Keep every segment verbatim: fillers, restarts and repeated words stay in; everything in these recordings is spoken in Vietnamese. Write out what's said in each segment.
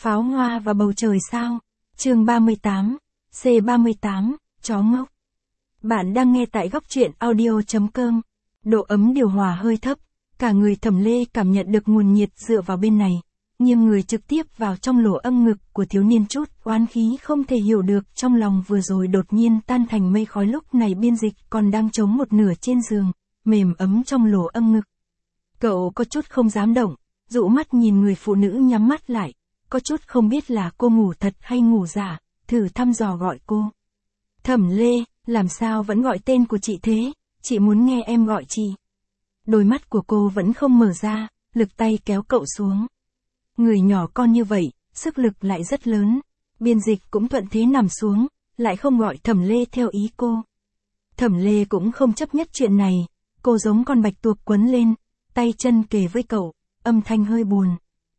Pháo hoa và bầu trời sao? Chương ba mươi tám, C ba mươi tám, chó ngốc. Bạn đang nghe tại góc truyện audio chấm com. Độ ấm điều hòa hơi thấp, cả người Thẩm Lê cảm nhận được nguồn nhiệt dựa vào bên này, nghiêng người trực tiếp vào trong lỗ âm ngực của thiếu niên, chút oán khí không thể hiểu được trong lòng vừa rồi đột nhiên tan thành mây khói. Lúc này Biên Dịch còn đang chống một nửa trên giường, mềm ấm trong lỗ âm ngực. Cậu có chút không dám động, dụ mắt nhìn người phụ nữ nhắm mắt lại, có chút không biết là cô ngủ thật hay ngủ giả, thử thăm dò gọi cô. Thẩm Lê, làm sao vẫn gọi tên của chị thế, chị muốn nghe em gọi chị. Đôi mắt của cô vẫn không mở ra, lực tay kéo cậu xuống. Người nhỏ con như vậy, sức lực lại rất lớn. Biên Dịch cũng thuận thế nằm xuống, lại không gọi Thẩm Lê theo ý cô. Thẩm Lê cũng không chấp nhất chuyện này, cô giống con bạch tuộc quấn lên, tay chân kề với cậu, âm thanh hơi buồn.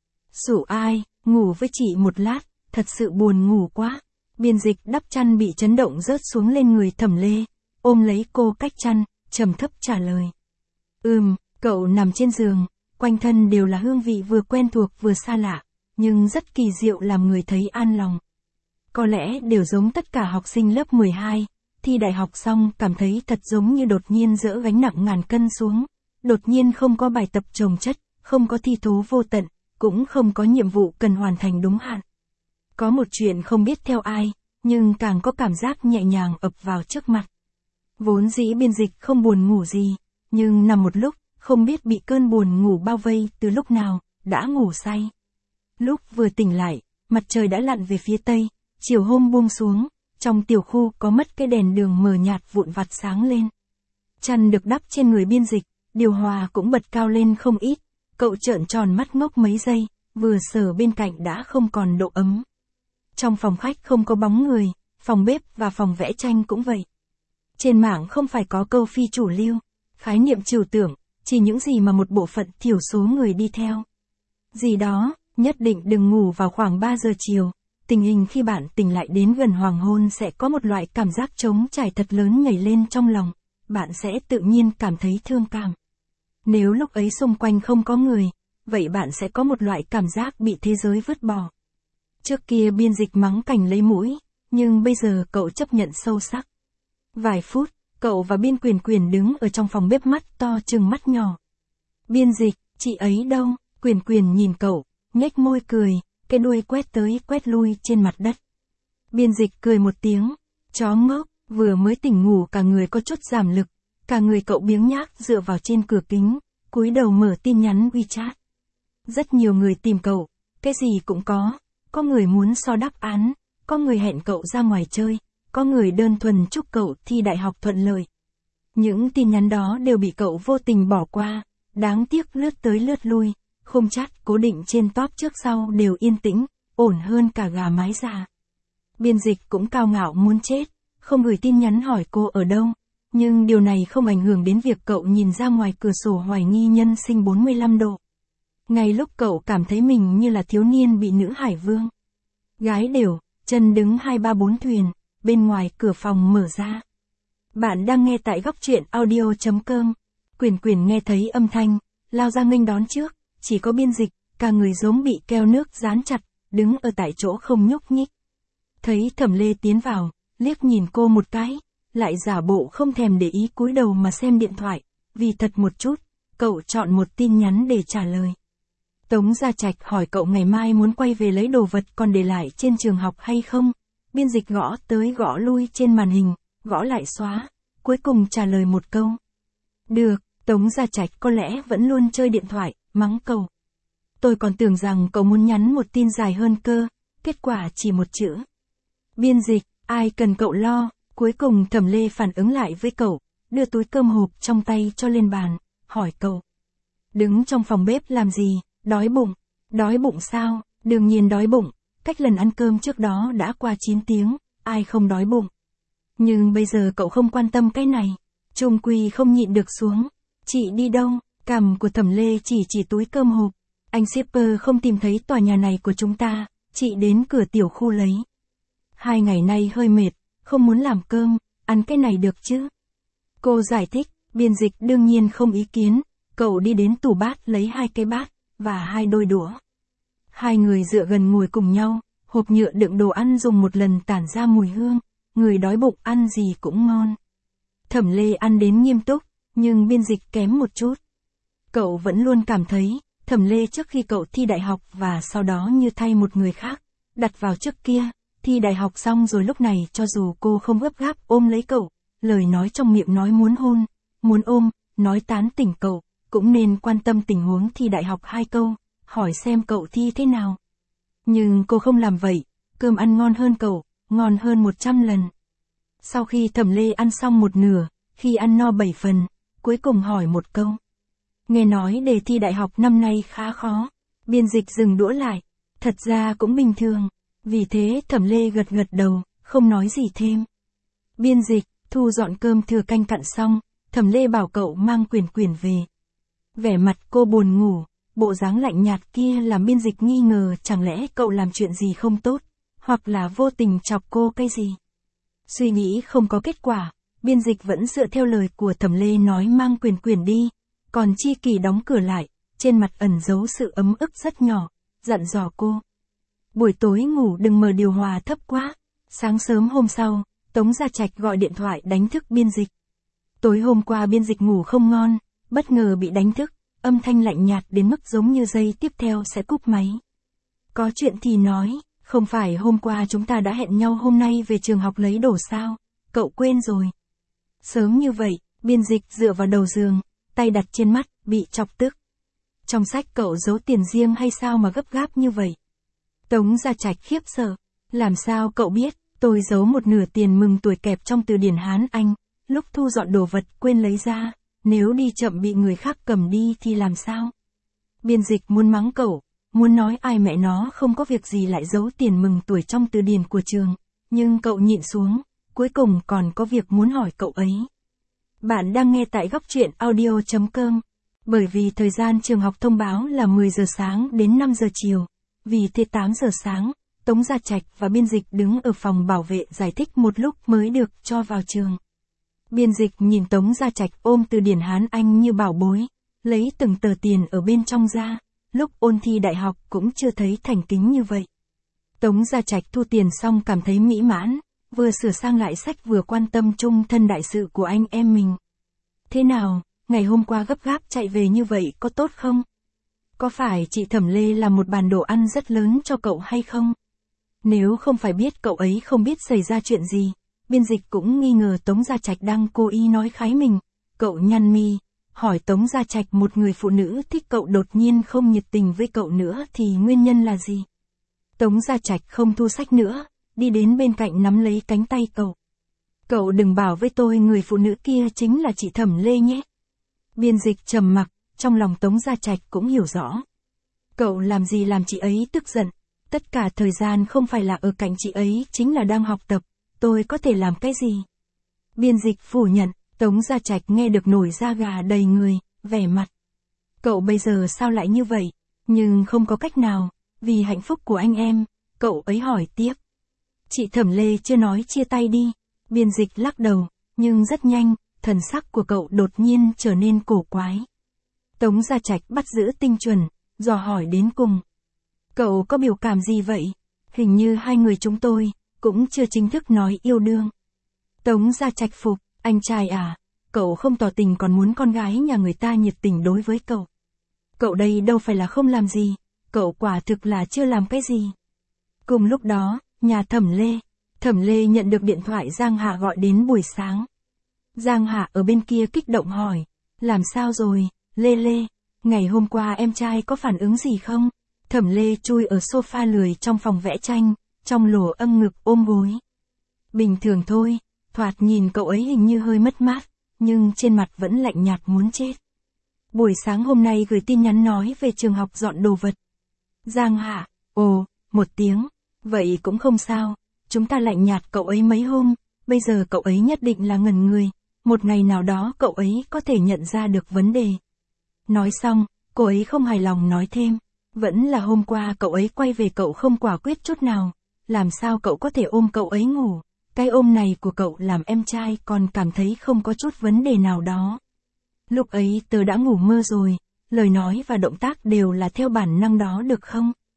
Rủ ai, ngủ với chị một lát, thật sự buồn ngủ quá. Biên Dịch đắp chăn bị chấn động rớt xuống lên người Thẩm Lê, ôm lấy cô cách chăn, trầm thấp trả lời. Ừm, cậu nằm trên giường, quanh thân đều là hương vị vừa quen thuộc vừa xa lạ, nhưng rất kỳ diệu làm người thấy an lòng. Có lẽ đều giống tất cả học sinh lớp mười hai, thi đại học xong cảm thấy thật giống như đột nhiên dỡ gánh nặng ngàn cân xuống, đột nhiên không có bài tập chồng chất, không có thi thố vô tận, cũng không có nhiệm vụ cần hoàn thành đúng hạn. Có một chuyện không biết theo ai, nhưng càng có cảm giác nhẹ nhàng ập vào trước mặt. Vốn dĩ Biên Dịch không buồn ngủ gì, nhưng nằm một lúc, không biết bị cơn buồn ngủ bao vây từ lúc nào, đã ngủ say. Lúc vừa tỉnh lại, mặt trời đã lặn về phía tây, chiều hôm buông xuống, trong tiểu khu có mất cái đèn đường mờ nhạt vụn vặt sáng lên. Chăn được đắp trên người Biên Dịch, điều hòa cũng bật cao lên không ít, cậu trợn tròn mắt ngốc mấy giây, vừa sờ bên cạnh đã không còn độ ấm. Trong phòng khách không có bóng người, phòng bếp và phòng vẽ tranh cũng vậy. Trên mạng không phải có câu phi chủ lưu, khái niệm trừu tượng, chỉ những gì mà một bộ phận thiểu số người đi theo. Gì đó, nhất định đừng ngủ vào khoảng ba giờ chiều, tình hình khi bạn tỉnh lại đến gần hoàng hôn sẽ có một loại cảm giác trống trải thật lớn nhảy lên trong lòng, bạn sẽ tự nhiên cảm thấy thương cảm. Nếu lúc ấy xung quanh không có người, vậy bạn sẽ có một loại cảm giác bị thế giới vứt bỏ. Trước kia Biên Dịch mắng cảnh lấy mũi, nhưng bây giờ cậu chấp nhận sâu sắc. Vài phút, cậu và Biên Quyền Quyền đứng ở trong phòng bếp mắt to trừng mắt nhỏ. Biên Dịch, chị ấy đâu? Quyền Quyền nhìn cậu, nhếch môi cười, cái đuôi quét tới quét lui trên mặt đất. Biên Dịch cười một tiếng, chó ngốc, vừa mới tỉnh ngủ cả người có chút giảm lực, cả người cậu biếng nhác dựa vào trên cửa kính, cúi đầu mở tin nhắn WeChat. Rất nhiều người tìm cậu, cái gì cũng có, có người muốn so đáp án, có người hẹn cậu ra ngoài chơi, có người đơn thuần chúc cậu thi đại học thuận lợi. Những tin nhắn đó đều bị cậu vô tình bỏ qua, đáng tiếc lướt tới lướt lui, khung chat cố định trên top trước sau đều yên tĩnh, ổn hơn cả gà mái già. Biên Dịch cũng cao ngạo muốn chết, không gửi tin nhắn hỏi cô ở đâu, nhưng điều này không ảnh hưởng đến việc cậu nhìn ra ngoài cửa sổ hoài nghi nhân sinh bốn mươi lăm độ. Ngay lúc cậu cảm thấy mình như là thiếu niên bị nữ hải vương. Gái đều, chân đứng hai ba bốn thuyền, bên ngoài cửa phòng mở ra. Bạn đang nghe tại góc truyện audio chấm com. Quyền Quyền nghe thấy âm thanh, lao ra nghênh đón trước, chỉ có Biên Dịch, cả người giống bị keo nước dán chặt, đứng ở tại chỗ không nhúc nhích. Thấy Thẩm Lê tiến vào, liếc nhìn cô một cái, lại giả bộ không thèm để ý cúi đầu mà xem điện thoại, vì thật một chút, cậu chọn một tin nhắn để trả lời. Tống Gia Trạch hỏi cậu ngày mai muốn quay về lấy đồ vật còn để lại trên trường học hay không? Biên Dịch gõ tới gõ lui trên màn hình, gõ lại xóa, cuối cùng trả lời một câu. Được, Tống Gia Trạch có lẽ vẫn luôn chơi điện thoại, mắng cậu. Tôi còn tưởng rằng cậu muốn nhắn một tin dài hơn cơ, kết quả chỉ một chữ. Biên Dịch, ai cần cậu lo, cuối cùng Thẩm Lê phản ứng lại với cậu, đưa túi cơm hộp trong tay cho lên bàn, hỏi cậu. Đứng trong phòng bếp làm gì, đói bụng, đói bụng sao, đương nhiên đói bụng, cách lần ăn cơm trước đó đã qua chín tiếng, ai không đói bụng. Nhưng bây giờ cậu không quan tâm cái này, chung quy không nhịn được xuống. Chị đi đâu? Cằm của Thẩm Lê chỉ chỉ túi cơm hộp. Anh shipper không tìm thấy tòa nhà này của chúng ta, chị đến cửa tiểu khu lấy. Hai ngày nay hơi mệt, không muốn làm cơm, ăn cái này được chứ? Cô giải thích, Biên Dịch đương nhiên không ý kiến, cậu đi đến tủ bát lấy hai cái bát, và hai đôi đũa. Hai người dựa gần ngồi cùng nhau, hộp nhựa đựng đồ ăn dùng một lần tản ra mùi hương, người đói bụng ăn gì cũng ngon. Thẩm Lê ăn đến nghiêm túc, nhưng Biên Dịch kém một chút. Cậu vẫn luôn cảm thấy, Thẩm Lê trước khi cậu thi đại học và sau đó như thay một người khác, đặt vào trước kia, thi đại học xong rồi lúc này cho dù cô không gấp gáp ôm lấy cậu, lời nói trong miệng nói muốn hôn, muốn ôm, nói tán tỉnh cậu, cũng nên quan tâm tình huống thi đại học hai câu, hỏi xem cậu thi thế nào. Nhưng cô không làm vậy, cơm ăn ngon hơn cậu, ngon hơn một trăm lần. Sau khi Thẩm Lê ăn xong một nửa, khi ăn no bảy phần, cuối cùng hỏi một câu. Nghe nói đề thi đại học năm nay khá khó. Biên Dịch dừng đũa lại. Thật ra cũng bình thường. Vì thế Thẩm Lê gật gật đầu, không nói gì thêm. Biên Dịch, thu dọn cơm thừa canh cặn xong, Thẩm Lê bảo cậu mang quyển quyển về. Vẻ mặt cô buồn ngủ, bộ dáng lạnh nhạt kia làm Biên Dịch nghi ngờ chẳng lẽ cậu làm chuyện gì không tốt, hoặc là vô tình chọc cô cái gì. Suy nghĩ không có kết quả, Biên Dịch vẫn dựa theo lời của Thẩm Lê nói mang quyển quyển đi, còn Chi Kỳ đóng cửa lại, trên mặt ẩn giấu sự ấm ức rất nhỏ, dặn dò cô. Buổi tối ngủ đừng mở điều hòa thấp quá. Sáng sớm hôm sau, Tống Gia Trạch gọi điện thoại đánh thức Biên Dịch. Tối hôm qua Biên Dịch ngủ không ngon, bất ngờ bị đánh thức, âm thanh lạnh nhạt đến mức giống như giây tiếp theo sẽ cúp máy. Có chuyện thì nói, không phải hôm qua chúng ta đã hẹn nhau hôm nay về trường học lấy đồ sao, cậu quên rồi. Sớm như vậy, Biên Dịch dựa vào đầu giường, tay đặt trên mắt, bị chọc tức. Trong sách cậu giấu tiền riêng hay sao mà gấp gáp như vậy? Tống Gia Trạch khiếp sợ, làm sao cậu biết, tôi giấu một nửa tiền mừng tuổi kẹp trong từ điển Hán Anh, lúc thu dọn đồ vật quên lấy ra, nếu đi chậm bị người khác cầm đi thì làm sao? Biên Dịch muốn mắng cậu, muốn nói ai mẹ nó không có việc gì lại giấu tiền mừng tuổi trong từ điển của trường, nhưng cậu nhịn xuống, cuối cùng còn có việc muốn hỏi cậu ấy. Bạn đang nghe tại góc truyện audio chấm com. Bởi vì thời gian trường học thông báo là mười giờ sáng đến năm giờ chiều, vì thế tám giờ sáng, Tống Gia Trạch và Biên Dịch đứng ở phòng bảo vệ giải thích một lúc mới được cho vào trường. Biên Dịch nhìn Tống Gia Trạch ôm từ điển Hán Anh như bảo bối, lấy từng tờ tiền ở bên trong ra, lúc ôn thi đại học cũng chưa thấy thành kính như vậy. Tống Gia Trạch thu tiền xong cảm thấy mỹ mãn, vừa sửa sang lại sách vừa quan tâm chung thân đại sự của anh em mình. Thế nào, ngày hôm qua gấp gáp chạy về như vậy có tốt không? Có phải chị Thẩm Lê làm một bàn đồ ăn rất lớn cho cậu hay không? Nếu không phải biết cậu ấy không biết xảy ra chuyện gì, Biên Dịch cũng nghi ngờ Tống Gia Trạch đang cố ý nói khái mình. Cậu nhăn mi, hỏi Tống Gia Trạch một người phụ nữ thích cậu đột nhiên không nhiệt tình với cậu nữa thì nguyên nhân là gì? Tống Gia Trạch không thu sách nữa, đi đến bên cạnh nắm lấy cánh tay cậu. Cậu đừng bảo với tôi người phụ nữ kia chính là chị Thẩm Lê nhé. Biên Dịch trầm mặc, trong lòng Tống Gia Trạch cũng hiểu rõ. Cậu làm gì làm chị ấy tức giận, tất cả thời gian không phải là ở cạnh chị ấy chính là đang học tập, tôi có thể làm cái gì? Biên Dịch phủ nhận, Tống Gia Trạch nghe được nổi da gà đầy người, vẻ mặt. Cậu bây giờ sao lại như vậy? Nhưng không có cách nào, vì hạnh phúc của anh em, cậu ấy hỏi tiếp. Chị Thẩm Lê chưa nói chia tay đi. Biên Dịch lắc đầu, nhưng rất nhanh, thần sắc của cậu đột nhiên trở nên cổ quái. Tống Gia Trạch bắt giữ tinh chuẩn, dò hỏi đến cùng. Cậu có biểu cảm gì vậy? Hình như hai người chúng tôi, cũng chưa chính thức nói yêu đương. Tống Gia Trạch phục, anh trai à, cậu không tỏ tình còn muốn con gái nhà người ta nhiệt tình đối với cậu. Cậu đây đâu phải là không làm gì, cậu quả thực là chưa làm cái gì. Cùng lúc đó, nhà Thẩm Lê, Thẩm Lê nhận được điện thoại Giang Hạ gọi đến buổi sáng. Giang Hạ ở bên kia kích động hỏi, làm sao rồi, Lê Lê, ngày hôm qua em trai có phản ứng gì không? Thẩm Lê chui ở sofa lười trong phòng vẽ tranh, trong lỗ âm ngực ôm gối. Bình thường thôi, thoạt nhìn cậu ấy hình như hơi mất mát, nhưng trên mặt vẫn lạnh nhạt muốn chết. Buổi sáng hôm nay gửi tin nhắn nói về trường học dọn đồ vật. Giang Hạ, ồ, một tiếng, vậy cũng không sao, chúng ta lạnh nhạt cậu ấy mấy hôm, bây giờ cậu ấy nhất định là ngẩn người, một ngày nào đó cậu ấy có thể nhận ra được vấn đề. Nói xong, cô ấy không hài lòng nói thêm, vẫn là hôm qua cậu ấy quay về cậu không quả quyết chút nào, làm sao cậu có thể ôm cậu ấy ngủ, cái ôm này của cậu làm em trai còn cảm thấy không có chút vấn đề nào đó. Lúc ấy tớ đã ngủ mơ rồi, lời nói và động tác đều là theo bản năng đó được không?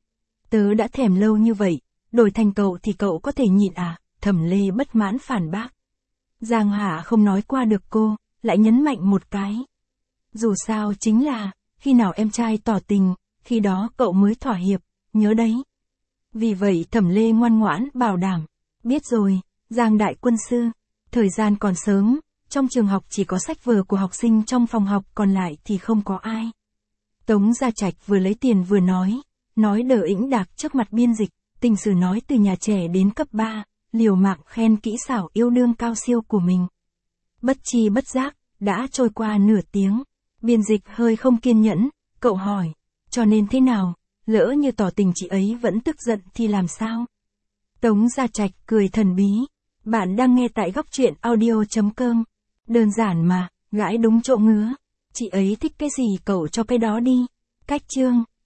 Tớ đã thèm lâu như vậy, đổi thành cậu thì cậu có thể nhịn à? Thẩm Lê bất mãn phản bác. Giang Hạ không nói qua được cô, lại nhấn mạnh một cái. Dù sao chính là, khi nào em trai tỏ tình, khi đó cậu mới thỏa hiệp, nhớ đấy. Vì vậy Thẩm Lê ngoan ngoãn bảo đảm. Biết rồi, Giang đại quân sư. Thời gian còn sớm, trong trường học chỉ có sách vở của học sinh trong phòng học, còn lại thì không có ai. Tống Gia Trạch vừa lấy tiền vừa nói, nói đờ ĩnh đạc trước mặt biên dịch, tình sử nói từ nhà trẻ đến cấp ba, liều mạng khen kỹ xảo yêu đương cao siêu của mình. Bất chi bất giác, đã trôi qua nửa tiếng. Biên dịch hơi không kiên nhẫn, cậu hỏi, cho nên thế nào, lỡ như tỏ tình chị ấy vẫn tức giận thì làm sao? Tống Gia Trạch cười thần bí, bạn đang nghe tại góc truyện audio chấm com. Đơn giản mà, gãi đúng chỗ ngứa. Chị ấy thích cái gì cậu cho cái đó đi. Cách chương